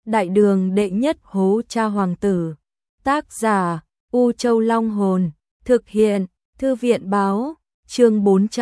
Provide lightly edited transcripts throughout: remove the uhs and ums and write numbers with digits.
Đại đường đệ nhất hố cha hoàng tử. Tác giả U Châu Long Hồn. Thực hiện Thư viện báo. Chương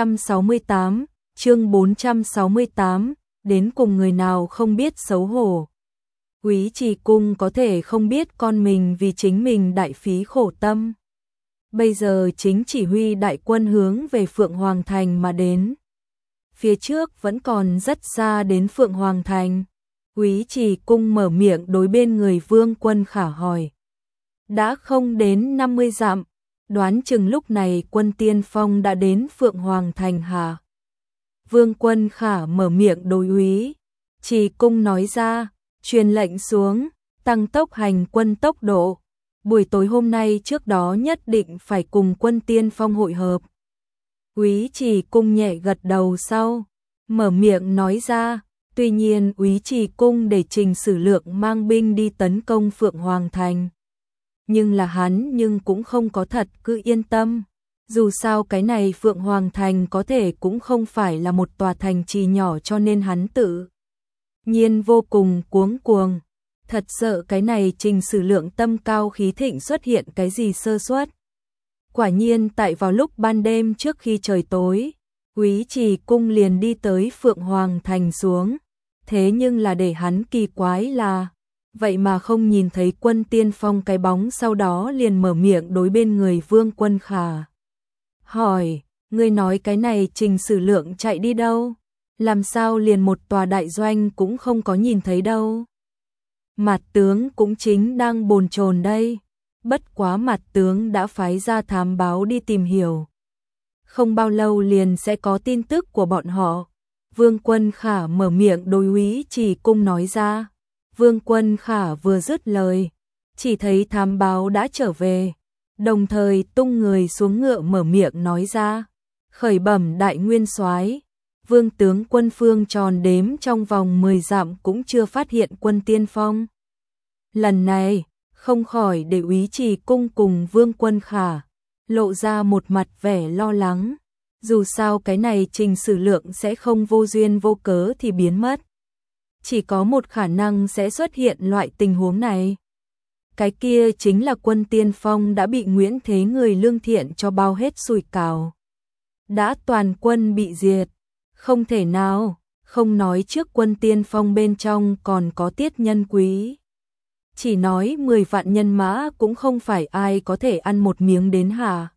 468. Đến cùng người nào không biết xấu hổ. Úy Trì Cung có thể không biết con mình vì chính mình đại phí khổ tâm. Bây giờ chính chỉ huy đại quân hướng về Phượng Hoàng Thành mà đến. Phía trước vẫn còn rất xa đến Phượng Hoàng Thành. Úy Trì Cung mở miệng đối bên người Vương Quân Khả hỏi. Đã không đến 50 dặm, đoán chừng lúc này quân tiên phong đã đến Phượng Hoàng Thành hả? Vương Quân Khả mở miệng đối Úy Trì Cung nói ra, truyền lệnh xuống, tăng tốc hành quân tốc độ. Buổi tối hôm nay trước đó nhất định phải cùng quân tiên phong hội hợp. Úy Trì Cung nhẹ gật đầu sau, mở miệng nói ra. Tuy nhiên Úy Trì Cung để Trình Sử Lượng mang binh đi tấn công Phượng Hoàng Thành. Nhưng là hắn cũng không có thật cứ yên tâm. Dù sao cái này Phượng Hoàng Thành có thể cũng không phải là một tòa thành trì nhỏ, cho nên hắn tự nhiên vô cùng cuống cuồng. Thật sợ cái này Trình Sử Lượng tâm cao khí thịnh xuất hiện cái gì sơ suất. Quả nhiên tại vào lúc ban đêm trước khi trời tối, Úy Trì Cung liền đi tới Phượng Hoàng Thành xuống. Thế nhưng là để hắn kỳ quái là, vậy mà không nhìn thấy quân tiên phong cái bóng, sau đó liền mở miệng đối bên người Vương Quân Khả. Hỏi, ngươi nói cái này Trình Sử Lượng chạy đi đâu? Làm sao liền một tòa đại doanh cũng không có nhìn thấy đâu? Mạt tướng cũng chính đang bồn chồn đây. Bất quá Mạt tướng đã phái ra thám báo đi tìm hiểu. Không bao lâu liền sẽ có tin tức của bọn họ. Vương Quân Khả mở miệng đối Úy Trì Cung nói ra. Vương Quân Khả vừa dứt lời, chỉ thấy thám báo đã trở về, đồng thời tung người xuống ngựa mở miệng nói ra. Khởi bẩm đại nguyên soái, Vương tướng quân Phương Tròn đếm trong vòng 10 dặm cũng chưa phát hiện quân tiên phong. Lần này, không khỏi để Úy Trì Cung cùng Vương Quân Khả lộ ra một mặt vẻ lo lắng. Dù sao cái này Trình Sử Lượng sẽ không vô duyên vô cớ thì biến mất. Chỉ có một khả năng sẽ xuất hiện loại tình huống này. Cái kia chính là quân tiên phong đã bị Nguyễn Thế người lương thiện cho bao hết sủi cảo. Đã toàn quân bị diệt. Không thể nào, không nói trước quân tiên phong bên trong còn có Tiết Nhân Quý. Chỉ nói 10 vạn nhân mã cũng không phải ai có thể ăn một miếng đến hả?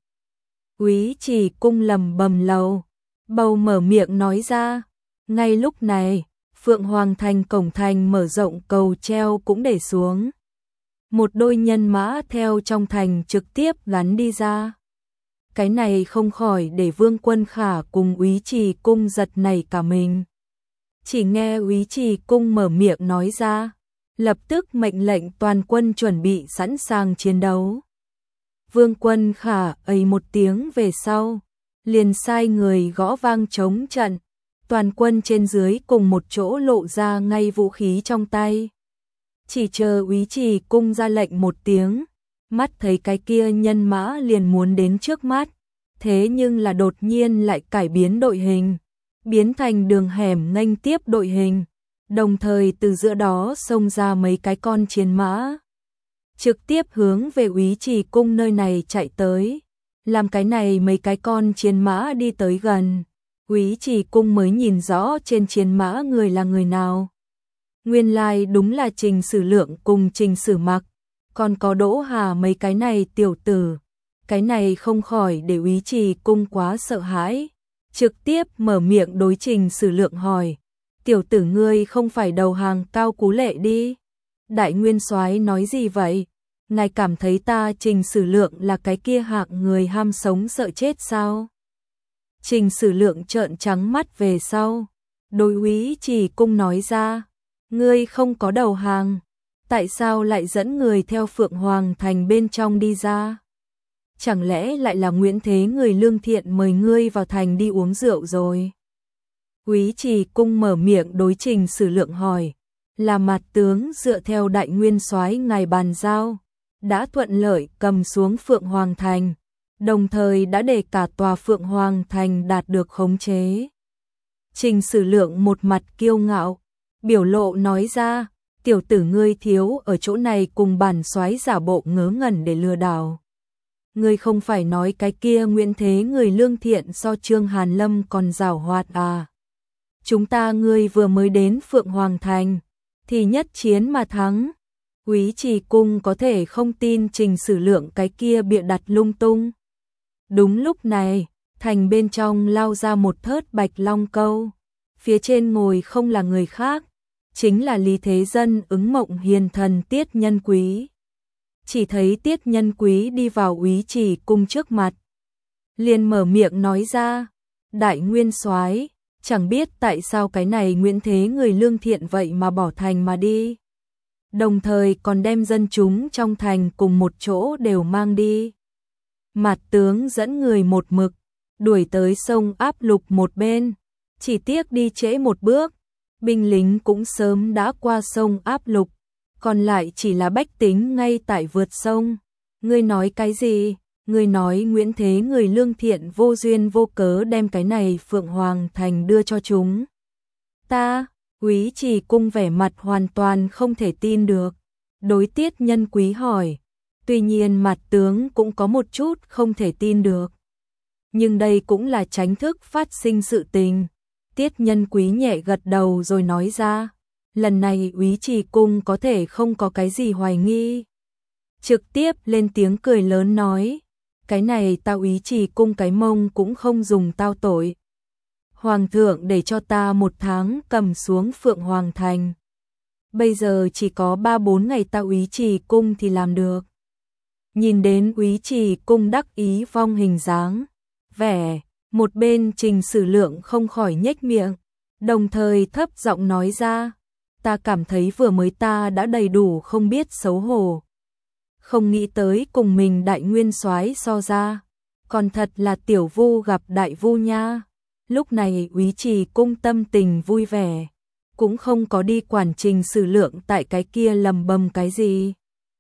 Úy Trì Cung lầm bầm lầu, bầu mở miệng nói ra. Ngay lúc này, Phượng Hoàng Thành cổng thành mở rộng, cầu treo cũng để xuống. Một đôi nhân mã theo trong thành trực tiếp gắn đi ra. Cái này không khỏi để Vương Quân Khả cùng Úy Trì Cung giật nảy cả mình. Chỉ nghe Úy Trì Cung mở miệng nói ra, lập tức mệnh lệnh toàn quân chuẩn bị sẵn sàng chiến đấu. Vương Quân Khả ây một tiếng về sau, liền sai người gõ vang trống trận, toàn quân trên dưới cùng một chỗ lộ ra ngay vũ khí trong tay. Chỉ chờ Úy Trì Cung ra lệnh một tiếng, mắt thấy cái kia nhân mã liền muốn đến trước mắt, thế nhưng là đột nhiên lại cải biến đội hình, biến thành đường hẻm nghênh tiếp đội hình, đồng thời từ giữa đó xông ra mấy cái con chiến mã, trực tiếp hướng về Úy Trì Cung nơi này chạy tới. Làm cái này mấy cái con chiến mã đi tới gần, Úy Trì Cung mới nhìn rõ trên chiến mã người là người nào. Nguyên lai đúng là Trình Sử Lượng cùng Trình Sử Mặc, còn có Đỗ Hà mấy cái này tiểu tử. Cái này không khỏi để Úy Trì Cung quá sợ hãi, trực tiếp mở miệng đối Trình Sử Lượng hỏi. Tiểu tử ngươi không phải đầu hàng Cao Cú Lệ đi? Đại nguyên soái nói gì vậy? Ngài cảm thấy ta Trình Sử Lượng là cái kia hạng người ham sống sợ chết sao? Trình Sử Lượng trợn trắng mắt về sau, đối Úy Trì Cung nói ra. Ngươi không có đầu hàng, tại sao lại dẫn người theo Phượng Hoàng Thành bên trong đi ra? Chẳng lẽ lại là Nguyễn Thế người lương thiện mời ngươi vào thành đi uống rượu rồi? Úy Trì Cung mở miệng đối Trình Sử Lượng hỏi. Là Mạt tướng dựa theo đại nguyên soái ngài bàn giao, đã thuận lợi cầm xuống Phượng Hoàng Thành, đồng thời đã để cả tòa Phượng Hoàng Thành đạt được khống chế. Trình Sử Lượng một mặt kiêu ngạo, biểu lộ nói ra, tiểu tử ngươi thiếu ở chỗ này cùng bản soái giả bộ ngớ ngẩn để lừa đảo. Ngươi không phải nói cái kia Nguyễn Thế người lương thiện so Trương Hàn Lâm còn giàu hoạt à? Chúng ta ngươi vừa mới đến Phượng Hoàng Thành thì nhất chiến mà thắng. Úy Trì Cung có thể không tin Trình Sử Lượng cái kia bịa đặt lung tung. Đúng lúc này, thành bên trong lao ra một thớt bạch long câu. Phía trên ngồi không là người khác, chính là Lý Thế Dân ứng mộng hiền thần Tiết Nhân Quý. Chỉ thấy Tiết Nhân Quý đi vào Úy Trì Cung trước mặt, liền mở miệng nói ra: "Đại nguyên soái, chẳng biết tại sao cái này Nguyễn Thế người lương thiện vậy mà bỏ thành mà đi. Đồng thời còn đem dân chúng trong thành cùng một chỗ đều mang đi." Mạt tướng dẫn người một mực đuổi tới sông Áp Lục một bên, chỉ tiếc đi trễ một bước, binh lính cũng sớm đã qua sông Áp Lục, còn lại chỉ là bách tính ngay tại vượt sông. Ngươi nói cái gì? Ngươi nói Nguyễn Thế người lương thiện vô duyên vô cớ đem cái này Phượng Hoàng Thành đưa cho chúng ta? Úy Trì Cung vẻ mặt hoàn toàn không thể tin được, đối Tiết Nhân Quý hỏi. Tuy nhiên Mạt tướng cũng có một chút không thể tin được, nhưng đây cũng là tránh thức phát sinh sự tình. Tiết Nhân Quý nhẹ gật đầu rồi nói ra: "Lần này Úy Trì Cung có thể không có cái gì hoài nghi." Trực tiếp lên tiếng cười lớn nói: "Cái này tao Úy Trì Cung cái mông cũng không dùng tao tội. Hoàng thượng để cho ta 1 tháng cầm xuống Phượng Hoàng Thành. Bây giờ chỉ có 3-4 ngày tao Úy Trì Cung thì làm được." Nhìn đến Úy Trì Cung đắc ý vong hình dáng vẻ, một bên Trình Sử Lượng không khỏi nhếch miệng, đồng thời thấp giọng nói ra: "Ta cảm thấy vừa mới ta đã đầy đủ không biết xấu hổ. Không nghĩ tới cùng mình đại nguyên soái so ra, còn thật là tiểu vu gặp đại vu nha." Lúc này Úy Trì Cung tâm tình vui vẻ, cũng không có đi quản Trình Sử Lượng tại cái kia lầm bầm cái gì,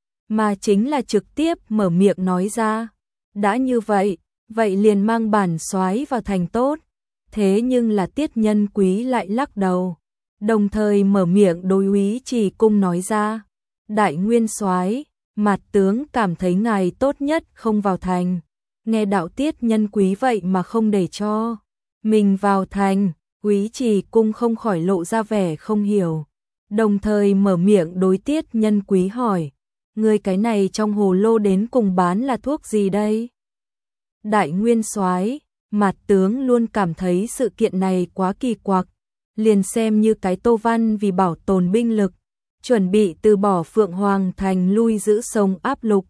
mà chính là trực tiếp mở miệng nói ra: "Đã như vậy, vậy liền mang bản soái vào thành tốt." Thế nhưng là Tiết Nhân Quý lại lắc đầu, đồng thời mở miệng đối Úy Trì Cung nói ra: "Đại nguyên soái, Mạt tướng cảm thấy ngài tốt nhất không vào thành." Nghe đạo Tiết Nhân Quý vậy mà không để cho mình vào thành, Úy Trì Cung không khỏi lộ ra vẻ không hiểu, đồng thời mở miệng đối Tiết Nhân Quý hỏi: "Ngươi cái này trong hồ lô đến cùng bán là thuốc gì đây?" "Đại nguyên soái, Mạt tướng luôn cảm thấy sự kiện này quá kỳ quặc, liền xem như cái Tô Văn vì bảo tồn binh lực, chuẩn bị từ bỏ Phượng Hoàng Thành lui giữ sông Áp Lục.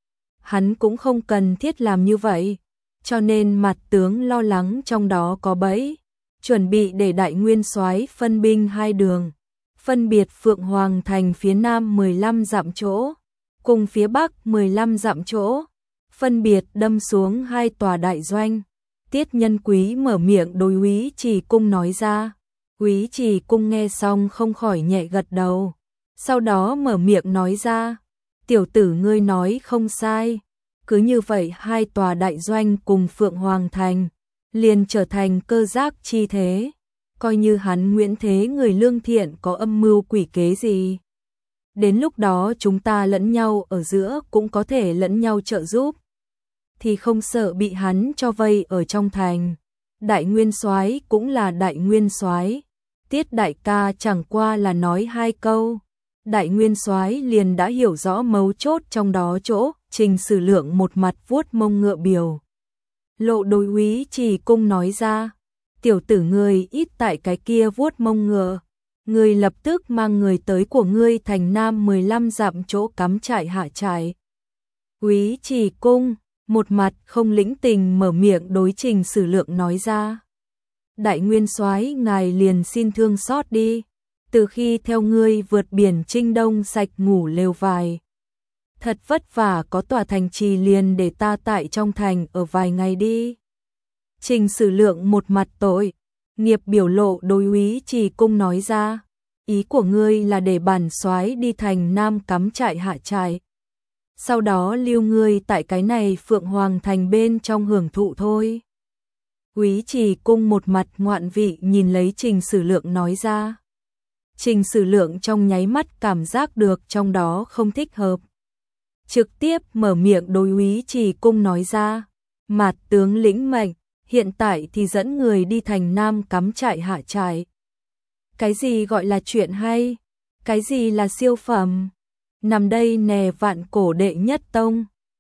Hắn cũng không cần thiết làm như vậy, cho nên Mạt tướng lo lắng trong đó có bẫy, chuẩn bị để đại nguyên soái phân binh 2 đường, phân biệt Phượng Hoàng Thành phía nam 15 dặm chỗ, cùng phía bắc 15 dặm chỗ, phân biệt đâm xuống 2 tòa đại doanh." Tiết Nhân Quý mở miệng đối Úy Trì Cung nói ra. Úy Trì Cung nghe xong không khỏi nhẹ gật đầu, sau đó mở miệng nói ra: "Tiểu tử ngươi nói không sai, cứ như vậy 2 tòa đại doanh cùng Phượng Hoàng Thành liền trở thành cơ giác chi thế, coi như hắn Nguyễn Thế người lương thiện có âm mưu quỷ kế gì. Đến lúc đó chúng ta lẫn nhau ở giữa cũng có thể lẫn nhau trợ giúp, thì không sợ bị hắn cho vây ở trong thành. Đại nguyên soái cũng là đại nguyên soái, Tiết đại ca chẳng qua là nói 2 câu, đại nguyên soái liền đã hiểu rõ mấu chốt trong đó chỗ." Trình Sử Lượng một mặt vuốt mông ngựa biểu lộ đối Úy Trì Cung nói ra: "Tiểu tử ngươi ít tại cái kia vuốt mông ngựa, ngươi lập tức mang người tới của ngươi thành nam 15 dặm chỗ cắm trại hạ trại." Úy Trì Cung một mặt không lĩnh tình mở miệng đối Trình Sử Lượng nói ra: "Đại nguyên soái ngài liền xin thương xót đi, từ khi theo ngươi vượt biển Trinh Đông sạch ngủ lều vải, thật vất vả có tòa thành trì, liền để ta tại trong thành ở vài ngày đi." Trình Sử Lượng một mặt tội nghiệp biểu lộ đối Úy Trì Cung nói ra: "Ý của ngươi là để bản soái đi thành nam cắm trại hạ trại, sau đó lưu ngươi tại cái này Phượng Hoàng Thành bên trong hưởng thụ thôi." Úy Trì Cung một mặt ngoạn vị nhìn lấy Trình Sử Lượng nói ra. Trình Sử Lượng trong nháy mắt cảm giác được trong đó không thích hợp. Trực tiếp mở miệng đối Úy Trì Cung nói ra, Mạt tướng lĩnh mệnh, hiện tại thì dẫn người đi thành Nam cắm trại hạ trại. Cái gì gọi là chuyện hay? Cái gì là siêu phẩm? Nằm đây nè Vạn Cổ đệ nhất tông.